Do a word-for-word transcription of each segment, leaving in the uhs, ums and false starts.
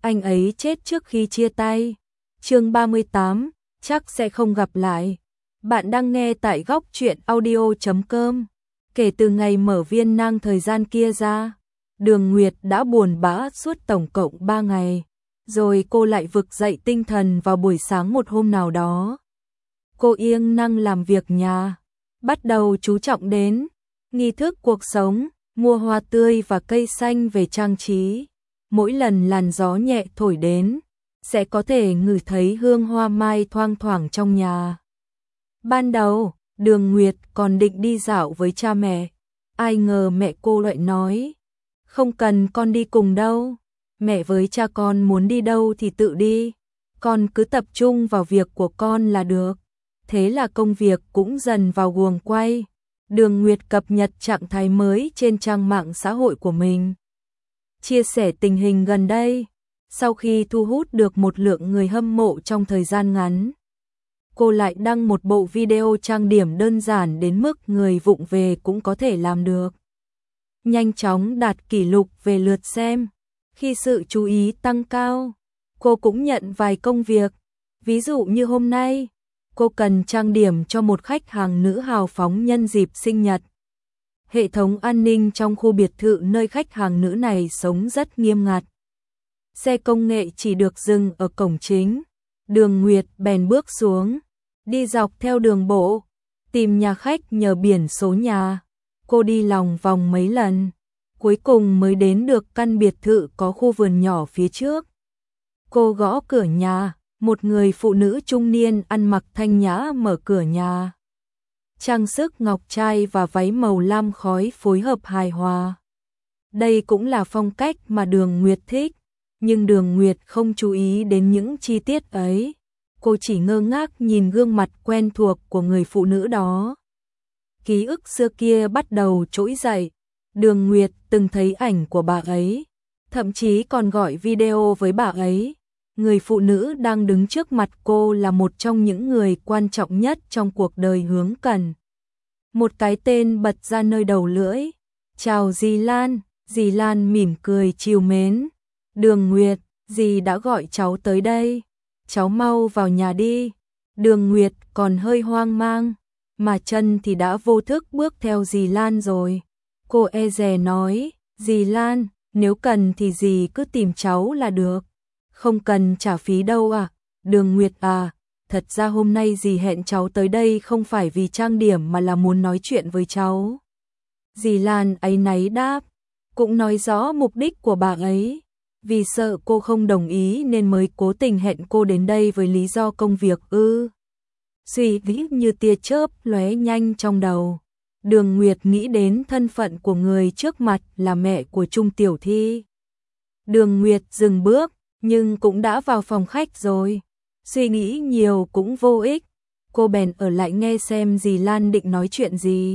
anh ấy chết trước khi chia tay. Chương ba mươi tám, chắc sẽ không gặp lại. Bạn đang nghe tại góc truyện audio chấm com. Kể từ ngày mở viên nang thời gian kia ra, Đường Nguyệt đã buồn bã suốt tổng cộng ba ngày. Rồi cô lại vực dậy tinh thần vào buổi sáng một hôm nào đó. Cô siêng năng làm việc nhà, bắt đầu chú trọng đến nghi thức cuộc sống, mua hoa tươi và cây xanh về trang trí. Mỗi lần làn gió nhẹ thổi đến, sẽ có thể ngửi thấy hương hoa mai thoang thoảng trong nhà. Ban đầu, Đường Nguyệt còn định đi dạo với cha mẹ. Ai ngờ mẹ cô lại nói, không cần con đi cùng đâu. Mẹ với cha con muốn đi đâu thì tự đi. Con cứ tập trung vào việc của con là được. Thế là công việc cũng dần vào guồng quay. Đường Nguyệt cập nhật trạng thái mới trên trang mạng xã hội của mình, chia sẻ tình hình gần đây. Sau khi thu hút được một lượng người hâm mộ trong thời gian ngắn, cô lại đăng một bộ video trang điểm đơn giản đến mức người vụng về cũng có thể làm được. Nhanh chóng đạt kỷ lục về lượt xem. Khi sự chú ý tăng cao, cô cũng nhận vài công việc. Ví dụ như hôm nay, cô cần trang điểm cho một khách hàng nữ hào phóng nhân dịp sinh nhật. Hệ thống an ninh trong khu biệt thự nơi khách hàng nữ này sống rất nghiêm ngặt. Xe công nghệ chỉ được dừng ở cổng chính. Đường Nguyệt bèn bước xuống, đi dọc theo đường bộ, tìm nhà khách nhờ biển số nhà. Cô đi lòng vòng mấy lần, cuối cùng mới đến được căn biệt thự có khu vườn nhỏ phía trước. Cô gõ cửa nhà, một người phụ nữ trung niên ăn mặc thanh nhã mở cửa nhà. Trang sức ngọc trai và váy màu lam khói phối hợp hài hòa. Đây cũng là phong cách mà Đường Nguyệt thích, nhưng Đường Nguyệt không chú ý đến những chi tiết ấy. Cô chỉ ngơ ngác nhìn gương mặt quen thuộc của người phụ nữ đó. Ký ức xưa kia bắt đầu trỗi dậy. Đường Nguyệt từng thấy ảnh của bà ấy, thậm chí còn gọi video với bà ấy. Người phụ nữ đang đứng trước mặt cô là một trong những người quan trọng nhất trong cuộc đời Hướng Cẩn. Một cái tên bật ra nơi đầu lưỡi. Chào dì Lan. Dì Lan mỉm cười trìu mến. Đường Nguyệt, dì đã gọi cháu tới đây. Cháu mau vào nhà đi. Đường Nguyệt còn hơi hoang mang, mà chân thì đã vô thức bước theo dì Lan rồi. Cô e dè nói, dì Lan, nếu cần thì dì cứ tìm cháu là được. Không cần trả phí đâu à. Đường Nguyệt à, thật ra hôm nay dì hẹn cháu tới đây không phải vì trang điểm mà là muốn nói chuyện với cháu. Dì Lan áy náy đáp, cũng nói rõ mục đích của bà ấy. Vì sợ cô không đồng ý nên mới cố tình hẹn cô đến đây với lý do công việc ư. Suy nghĩ như tia chớp lóe nhanh trong đầu. Đường Nguyệt nghĩ đến thân phận của người trước mặt là mẹ của Trung Tiểu Thi. Đường Nguyệt dừng bước, nhưng cũng đã vào phòng khách rồi. Suy nghĩ nhiều cũng vô ích. Cô bèn ở lại nghe xem dì Lan định nói chuyện gì.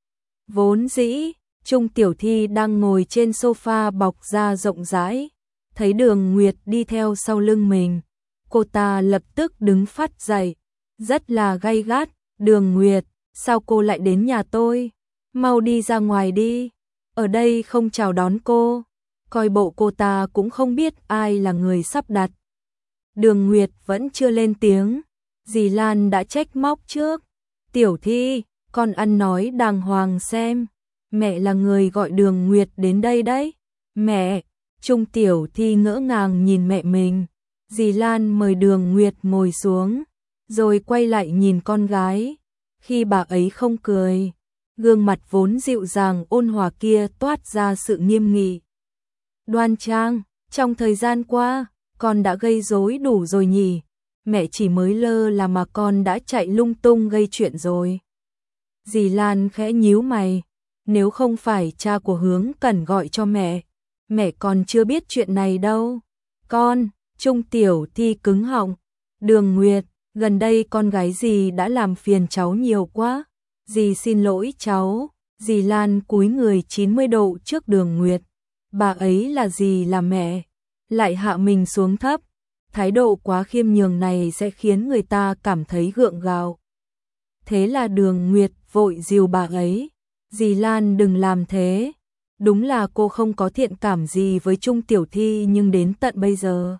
Vốn dĩ, Trung Tiểu Thi đang ngồi trên sofa bọc da rộng rãi. Thấy Đường Nguyệt đi theo sau lưng mình, cô ta lập tức đứng phắt dậy, rất là gay gắt. Đường Nguyệt, sao cô lại đến nhà tôi? Mau đi ra ngoài đi, ở đây không chào đón cô. Coi bộ cô ta cũng không biết ai là người sắp đặt. Đường Nguyệt vẫn chưa lên tiếng, dì Lan đã trách móc trước. Tiểu Thi, con ăn nói đàng hoàng xem, mẹ là người gọi Đường Nguyệt đến đây đấy. Mẹ! Trung Tiểu Thi ngỡ ngàng nhìn mẹ mình. Dì Lan mời Đường Nguyệt ngồi xuống, rồi quay lại nhìn con gái. Khi bà ấy không cười, gương mặt vốn dịu dàng ôn hòa kia toát ra sự nghiêm nghị. Đoan trang, trong thời gian qua, con đã gây rối đủ rồi nhỉ? Mẹ chỉ mới lơ là mà con đã chạy lung tung gây chuyện rồi. Dì Lan khẽ nhíu mày, nếu không phải cha của Hướng Cẩn gọi cho mẹ, mẹ còn chưa biết chuyện này đâu. Con, Trung Tiểu Thi cứng họng. Đường Nguyệt, gần đây con gái dì đã làm phiền cháu nhiều quá. Dì xin lỗi cháu. Dì Lan cúi người chín mươi độ trước Đường Nguyệt. Bà ấy là dì là mẹ, lại hạ mình xuống thấp. Thái độ quá khiêm nhường này sẽ khiến người ta cảm thấy gượng gạo. Thế là Đường Nguyệt vội dìu bà ấy. Dì Lan đừng làm thế. Đúng là cô không có thiện cảm gì với Trung Tiểu Thi, nhưng đến tận bây giờ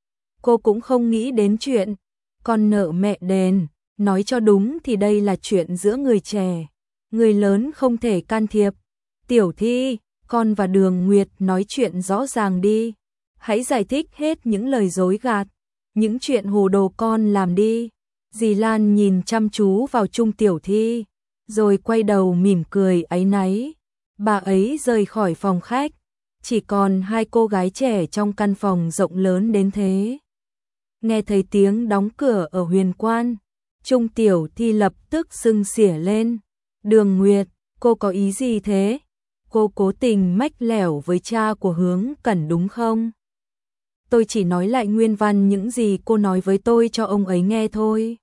cô cũng không nghĩ đến chuyện con nợ mẹ đền. Nói cho đúng thì đây là chuyện giữa người trẻ, người lớn không thể can thiệp. Tiểu Thi, con và Đường Nguyệt nói chuyện rõ ràng đi. Hãy giải thích hết những lời dối gạt, những chuyện hồ đồ con làm đi. Dì Lan nhìn chăm chú vào Trung Tiểu Thi, rồi quay đầu mỉm cười áy náy. Bà ấy rời khỏi phòng khách, chỉ còn hai cô gái trẻ trong căn phòng rộng lớn đến thế. Nghe thấy tiếng đóng cửa ở Huyền Quan, Trung Tiểu Thi lập tức sưng xỉa lên. Đường Nguyệt, cô có ý gì thế? Cô cố tình mách lẻo với cha của Hướng Cẩn đúng không? Tôi chỉ nói lại nguyên văn những gì cô nói với tôi cho ông ấy nghe thôi.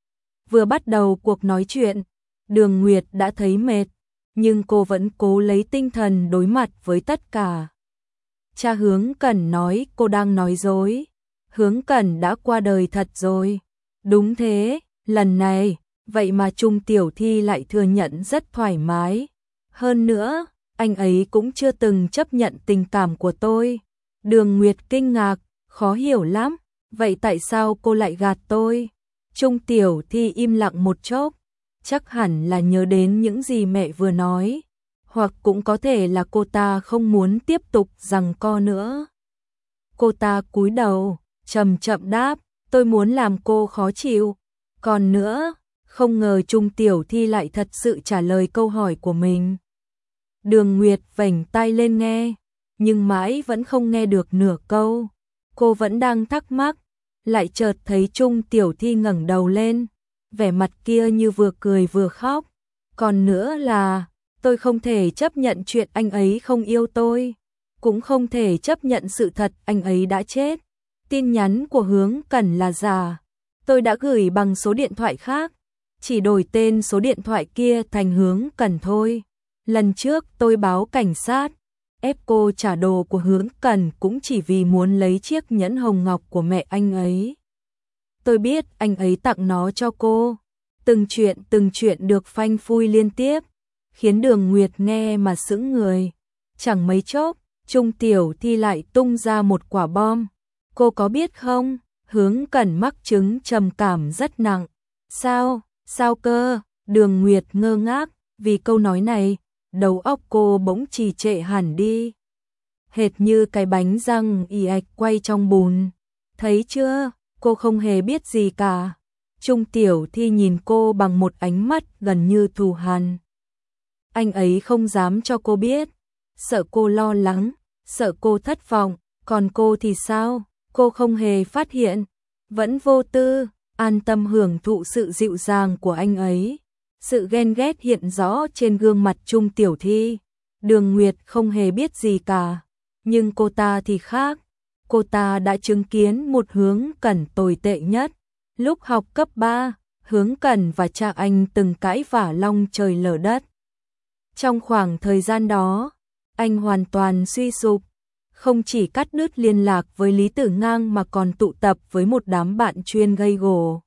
Vừa bắt đầu cuộc nói chuyện, Đường Nguyệt đã thấy mệt, nhưng cô vẫn cố lấy tinh thần đối mặt với tất cả. Cha Hướng Cẩn nói cô đang nói dối. Hướng Cẩn đã qua đời thật rồi. Đúng thế, lần này, vậy mà Trung Tiểu Thi lại thừa nhận rất thoải mái. Hơn nữa, anh ấy cũng chưa từng chấp nhận tình cảm của tôi. Đường Nguyệt kinh ngạc, khó hiểu lắm. Vậy tại sao cô lại gạt tôi? Trung Tiểu Thi im lặng một chốc, chắc hẳn là nhớ đến những gì mẹ vừa nói, hoặc cũng có thể là cô ta không muốn tiếp tục giằng co nữa. Cô ta cúi đầu, chậm chậm đáp, tôi muốn làm cô khó chịu. Còn nữa, không ngờ Trung Tiểu Thi lại thật sự trả lời câu hỏi của mình. Đường Nguyệt vểnh tai lên nghe, nhưng mãi vẫn không nghe được nửa câu. Cô vẫn đang thắc mắc, lại chợt thấy Trung Tiểu Thi ngẩng đầu lên, vẻ mặt kia như vừa cười vừa khóc. Còn nữa là, tôi không thể chấp nhận chuyện anh ấy không yêu tôi, cũng không thể chấp nhận sự thật anh ấy đã chết. Tin nhắn của Hướng Cẩn là giả, tôi đã gửi bằng số điện thoại khác, chỉ đổi tên số điện thoại kia thành Hướng Cẩn thôi. Lần trước tôi báo cảnh sát, ép cô trả đồ của Hướng Cẩn cũng chỉ vì muốn lấy chiếc nhẫn hồng ngọc của mẹ anh ấy. Tôi biết anh ấy tặng nó cho cô. Từng chuyện từng chuyện được phanh phui liên tiếp, khiến Đường Nguyệt nghe mà sững người. Chẳng mấy chốc, Trung Tiểu Thi lại tung ra một quả bom. Cô có biết không, Hướng Cẩn mắc chứng trầm cảm rất nặng. Sao, sao cơ? Đường Nguyệt ngơ ngác, vì câu nói này, đầu óc cô bỗng trì trệ hẳn đi. Hệt như cái bánh răng ì ạch quay trong bùn. Thấy chưa, cô không hề biết gì cả. Trung Tiểu Thi nhìn cô bằng một ánh mắt gần như thù hằn. Anh ấy không dám cho cô biết, sợ cô lo lắng, sợ cô thất vọng, còn cô thì sao? Cô không hề phát hiện, vẫn vô tư, an tâm hưởng thụ sự dịu dàng của anh ấy. Sự ghen ghét hiện rõ trên gương mặt Trung Tiểu Thi. Đường Nguyệt không hề biết gì cả, nhưng cô ta thì khác. Cô ta đã chứng kiến một Hướng Cẩn tồi tệ nhất. Lúc học cấp ba, Hướng Cẩn và cha anh từng cãi vã long trời lở đất. Trong khoảng thời gian đó, anh hoàn toàn suy sụp, không chỉ cắt đứt liên lạc với Lý Tử Ngang mà còn tụ tập với một đám bạn chuyên gây gổ.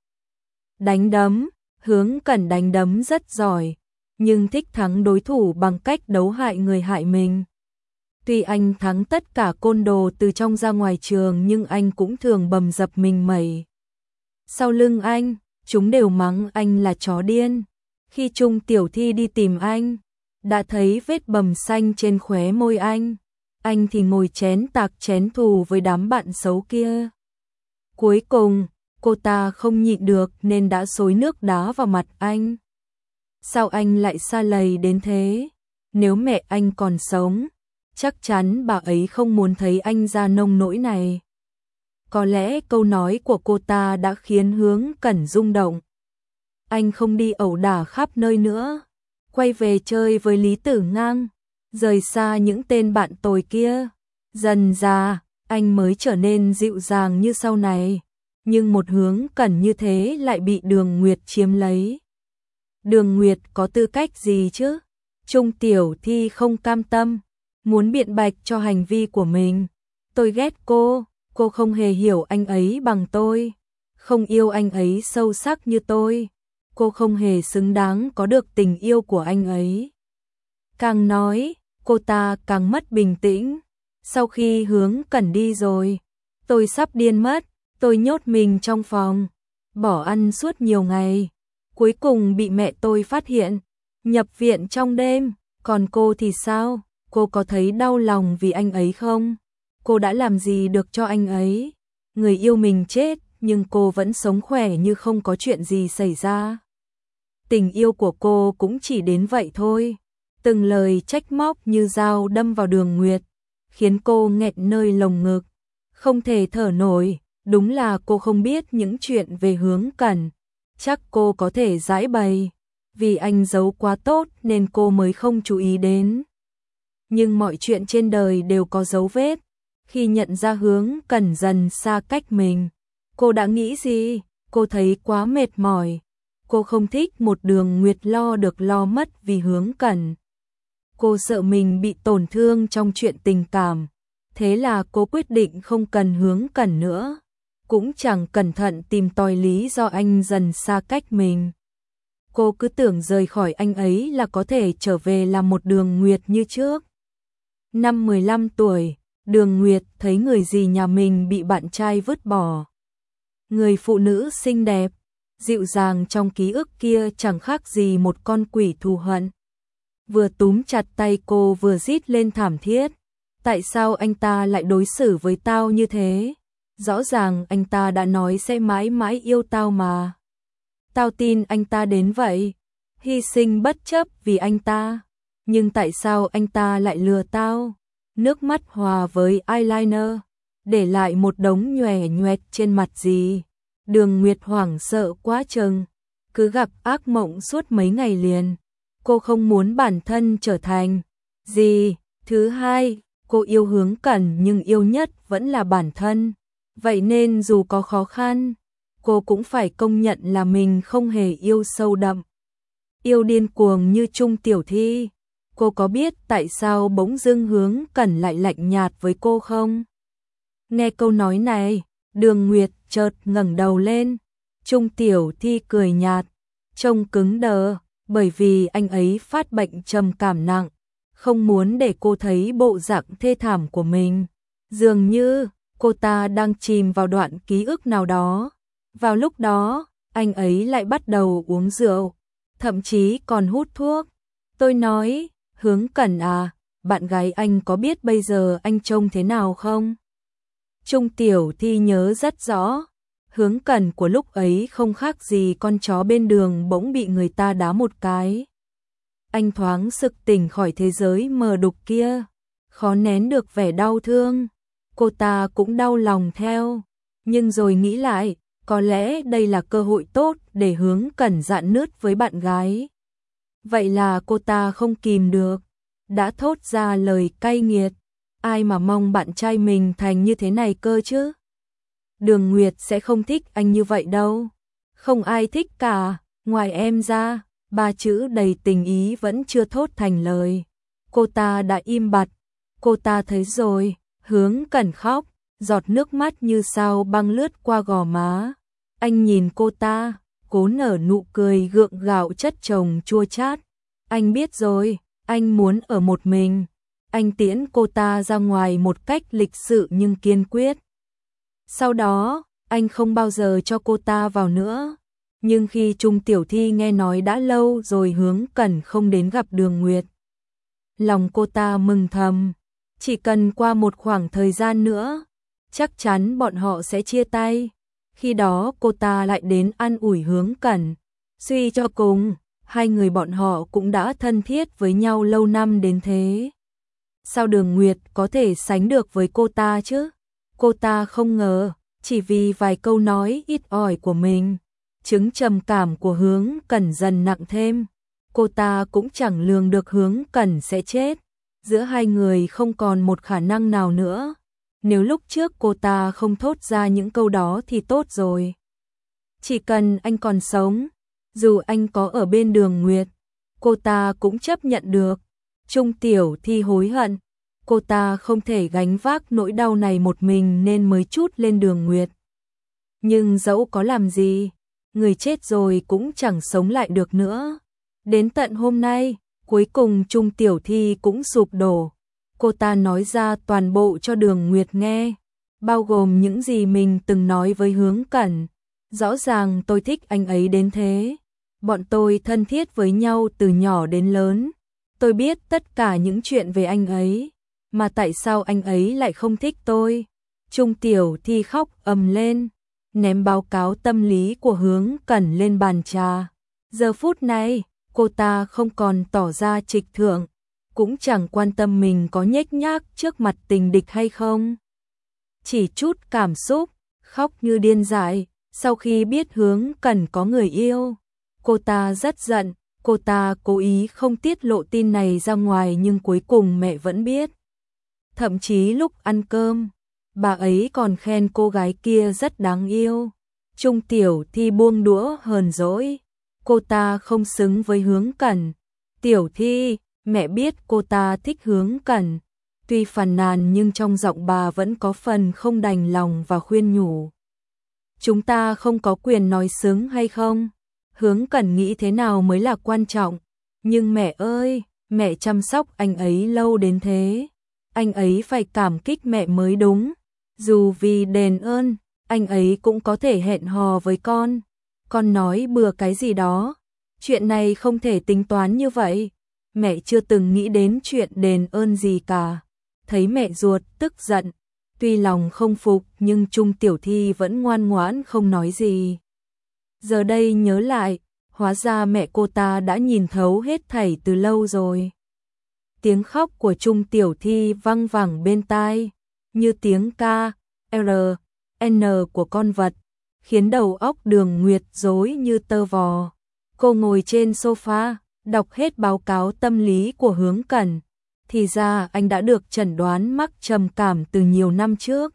Đánh đấm, Hướng Cẩn đánh đấm rất giỏi, nhưng thích thắng đối thủ bằng cách đấu hại người hại mình. Tuy anh thắng tất cả côn đồ từ trong ra ngoài trường, nhưng anh cũng thường bầm dập mình mẩy. Sau lưng anh, chúng đều mắng anh là chó điên. Khi Trung Tiểu Thi đi tìm anh, đã thấy vết bầm xanh trên khóe môi anh. Anh thì ngồi chén tạc chén thù với đám bạn xấu kia. Cuối cùng, cô ta không nhịn được nên đã xối nước đá vào mặt anh. Sao anh lại xa lầy đến thế? Nếu mẹ anh còn sống, chắc chắn bà ấy không muốn thấy anh ra nông nỗi này. Có lẽ câu nói của cô ta đã khiến Hướng Cẩn rung động. Anh không đi ẩu đả khắp nơi nữa, quay về chơi với Lý Tử Ngang, rời xa những tên bạn tồi kia. Dần dà, anh mới trở nên dịu dàng như sau này. Nhưng một Hướng Cẩn như thế lại bị Đường Nguyệt chiếm lấy. Đường Nguyệt có tư cách gì chứ? Trung Tiểu Thi không cam tâm, muốn biện bạch cho hành vi của mình. Tôi ghét cô, cô không hề hiểu anh ấy bằng tôi, không yêu anh ấy sâu sắc như tôi. Cô không hề xứng đáng có được tình yêu của anh ấy. Càng nói, cô ta càng mất bình tĩnh. Sau khi Hướng Cẩn đi rồi, tôi sắp điên mất, tôi nhốt mình trong phòng, bỏ ăn suốt nhiều ngày. Cuối cùng bị mẹ tôi phát hiện, nhập viện trong đêm. Còn cô thì sao? Cô có thấy đau lòng vì anh ấy không? Cô đã làm gì được cho anh ấy? Người yêu mình chết, nhưng cô vẫn sống khỏe như không có chuyện gì xảy ra. Tình yêu của cô cũng chỉ đến vậy thôi. Từng lời trách móc như dao đâm vào Đường Nguyệt, khiến cô nghẹn nơi lồng ngực, không thể thở nổi. Đúng là cô không biết những chuyện về Hướng Cẩn. Chắc cô có thể giải bày, vì anh giấu quá tốt nên cô mới không chú ý đến. Nhưng mọi chuyện trên đời đều có dấu vết. Khi nhận ra Hướng Cẩn dần xa cách mình, cô đã nghĩ gì? Cô thấy quá mệt mỏi. Cô không thích một Đường Nguyệt lo được lo mất vì Hướng Cẩn. Cô sợ mình bị tổn thương trong chuyện tình cảm. Thế là cô quyết định không cần Hướng Cẩn nữa. Cũng chẳng cẩn thận tìm tòi lý do anh dần xa cách mình. Cô cứ tưởng rời khỏi anh ấy là có thể trở về làm một Đường Nguyệt như trước. Năm mười lăm tuổi, Đường Nguyệt thấy người dì nhà mình bị bạn trai vứt bỏ. Người phụ nữ xinh đẹp, dịu dàng trong ký ức kia chẳng khác gì một con quỷ thù hận. Vừa túm chặt tay cô vừa rít lên thảm thiết. Tại sao anh ta lại đối xử với tao như thế? Rõ ràng anh ta đã nói sẽ mãi mãi yêu tao mà. Tao tin anh ta đến vậy, hy sinh bất chấp vì anh ta. Nhưng tại sao anh ta lại lừa tao? Nước mắt hòa với eyeliner, để lại một đống nhòe nhoẹt trên mặt dì. Đường Nguyệt hoảng sợ quá chừng, cứ gặp ác mộng suốt mấy ngày liền. Cô không muốn bản thân trở thành dì. Thứ hai, cô yêu Hướng Cẩn nhưng yêu nhất vẫn là bản thân. Vậy nên dù có khó khăn, cô cũng phải công nhận là mình không hề yêu sâu đậm, yêu điên cuồng như Trung Tiểu Thi. Cô có biết tại sao bỗng dưng Hướng Cẩn lại lạnh nhạt với cô không? Nghe câu nói này, Đường Nguyệt chợt ngẩng đầu lên. Trung Tiểu Thi cười nhạt, trông cứng đờ, bởi vì anh ấy phát bệnh trầm cảm nặng, không muốn để cô thấy bộ dạng thê thảm của mình. Dường như cô ta đang chìm vào đoạn ký ức nào đó. Vào lúc đó, anh ấy lại bắt đầu uống rượu, thậm chí còn hút thuốc. Tôi nói, Hướng Cẩn à, bạn gái anh có biết bây giờ anh trông thế nào không? Trung Tiểu Thi nhớ rất rõ, Hướng Cẩn của lúc ấy không khác gì con chó bên đường bỗng bị người ta đá một cái. Anh thoáng sực tỉnh khỏi thế giới mờ đục kia, khó nén được vẻ đau thương. Cô ta cũng đau lòng theo, nhưng rồi nghĩ lại, có lẽ đây là cơ hội tốt để Hướng Cẩn rạn nứt với bạn gái. Vậy là cô ta không kìm được, đã thốt ra lời cay nghiệt. Ai mà mong bạn trai mình thành như thế này cơ chứ? Đường Nguyệt sẽ không thích anh như vậy đâu. Không ai thích cả, ngoài em ra. Ba chữ đầy tình ý vẫn chưa thốt thành lời. Cô ta đã im bặt. Cô ta thấy rồi, Hướng Cẩn khóc, giọt nước mắt như sao băng lướt qua gò má. Anh nhìn cô ta, cố nở nụ cười gượng gạo chất chồng chua chát. Anh biết rồi, anh muốn ở một mình. Anh tiễn cô ta ra ngoài một cách lịch sự nhưng kiên quyết. Sau đó, anh không bao giờ cho cô ta vào nữa. Nhưng khi Trung Tiểu Thi nghe nói đã lâu rồi Hướng Cẩn không đến gặp Đường Nguyệt, lòng cô ta mừng thầm. Chỉ cần qua một khoảng thời gian nữa, chắc chắn bọn họ sẽ chia tay. Khi đó cô ta lại đến an ủi Hướng Cẩn. Suy cho cùng, hai người bọn họ cũng đã thân thiết với nhau lâu năm đến thế. Sao Đường Nguyệt có thể sánh được với cô ta chứ? Cô ta không ngờ, chỉ vì vài câu nói ít ỏi của mình, chứng trầm cảm của Hướng Cẩn dần nặng thêm. Cô ta cũng chẳng lường được Hướng Cẩn sẽ chết. Giữa hai người không còn một khả năng nào nữa. Nếu lúc trước cô ta không thốt ra những câu đó thì tốt rồi. Chỉ cần anh còn sống, dù anh có ở bên Đường Nguyệt, cô ta cũng chấp nhận được. Trung Tiểu Thi hối hận, cô ta không thể gánh vác nỗi đau này một mình nên mới trút lên Đường Nguyệt. Nhưng dẫu có làm gì, người chết rồi cũng chẳng sống lại được nữa. Đến tận hôm nay, Cuối cùng Trung Tiểu Thi cũng sụp đổ. Cô ta nói ra toàn bộ cho Đường Nguyệt nghe, bao gồm những gì mình từng nói với Hướng Cẩn. Rõ ràng tôi thích anh ấy đến thế. Bọn tôi thân thiết với nhau từ nhỏ đến lớn. Tôi biết tất cả những chuyện về anh ấy. Mà tại sao anh ấy lại không thích tôi? Trung Tiểu Thi khóc ầm lên, ném báo cáo tâm lý của Hướng Cẩn lên bàn trà. Giờ phút này, cô ta không còn tỏ ra trịch thượng, cũng chẳng quan tâm mình có nhếch nhác trước mặt tình địch hay không. Chỉ chút cảm xúc, khóc như điên dại. Sau khi biết Hướng Cẩn có người yêu, cô ta rất giận. Cô ta cố ý không tiết lộ tin này ra ngoài nhưng cuối cùng mẹ vẫn biết. Thậm chí lúc ăn cơm, bà ấy còn khen cô gái kia rất đáng yêu. Trung Tiểu Thi buông đũa hờn dỗi. Cô ta không xứng với Hướng Cẩn. Tiểu Thi, mẹ biết cô ta thích Hướng Cẩn. Tuy phàn nàn nhưng trong giọng bà vẫn có phần không đành lòng và khuyên nhủ. Chúng ta không có quyền nói xứng hay không? Hướng Cẩn nghĩ thế nào mới là quan trọng. Nhưng mẹ ơi, mẹ chăm sóc anh ấy lâu đến thế. Anh ấy phải cảm kích mẹ mới đúng. Dù vì đền ơn, anh ấy cũng có thể hẹn hò với con. Con nói bừa cái gì đó. Chuyện này không thể tính toán như vậy. Mẹ chưa từng nghĩ đến chuyện đền ơn gì cả. Thấy mẹ ruột tức giận, tuy lòng không phục nhưng Trung Tiểu Thi vẫn ngoan ngoãn không nói gì. Giờ đây nhớ lại, hóa ra mẹ cô ta đã nhìn thấu hết thảy từ lâu rồi. Tiếng khóc của Trung Tiểu Thi văng vẳng bên tai, như tiếng ca, R, N của con vật, khiến đầu óc Đường Nguyệt rối như tơ vò. Cô ngồi trên sofa, đọc hết báo cáo tâm lý của Hướng Cẩn. Thì ra anh đã được chẩn đoán mắc trầm cảm từ nhiều năm trước.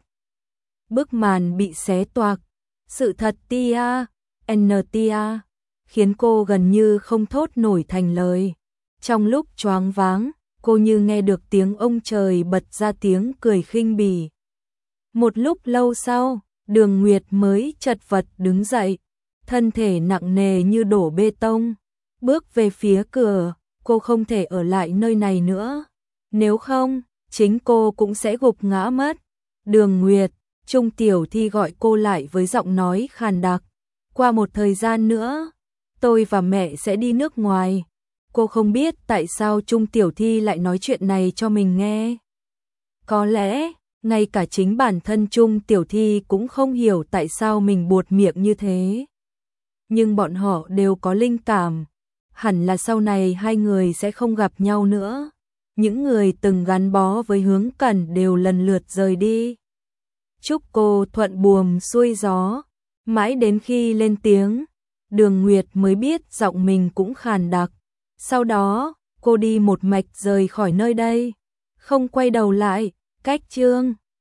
Bức màn bị xé toạc. Sự thật tia, N tia, khiến cô gần như không thốt nổi thành lời. Trong lúc choáng váng, cô như nghe được tiếng ông trời bật ra tiếng cười khinh bỉ. Một lúc lâu sau, Đường Nguyệt mới chật vật đứng dậy, thân thể nặng nề như đổ bê tông, bước về phía cửa. Cô không thể ở lại nơi này nữa. Nếu không, chính cô cũng sẽ gục ngã mất. Đường Nguyệt, Trung Tiểu Thi gọi cô lại với giọng nói khàn đặc. Qua một thời gian nữa, tôi và mẹ sẽ đi nước ngoài. Cô không biết tại sao Trung Tiểu Thi lại nói chuyện này cho mình nghe. Có lẽ, ngay cả chính bản thân Trung Tiểu Thi cũng không hiểu tại sao mình buột miệng như thế. Nhưng bọn họ đều có linh cảm. Hẳn là sau này hai người sẽ không gặp nhau nữa. Những người từng gắn bó với Hướng Cẩn đều lần lượt rời đi. Chúc cô thuận buồm xuôi gió. Mãi đến khi lên tiếng, Đường Nguyệt mới biết giọng mình cũng khàn đặc. Sau đó, cô đi một mạch rời khỏi nơi đây, không quay đầu lại. Cách chương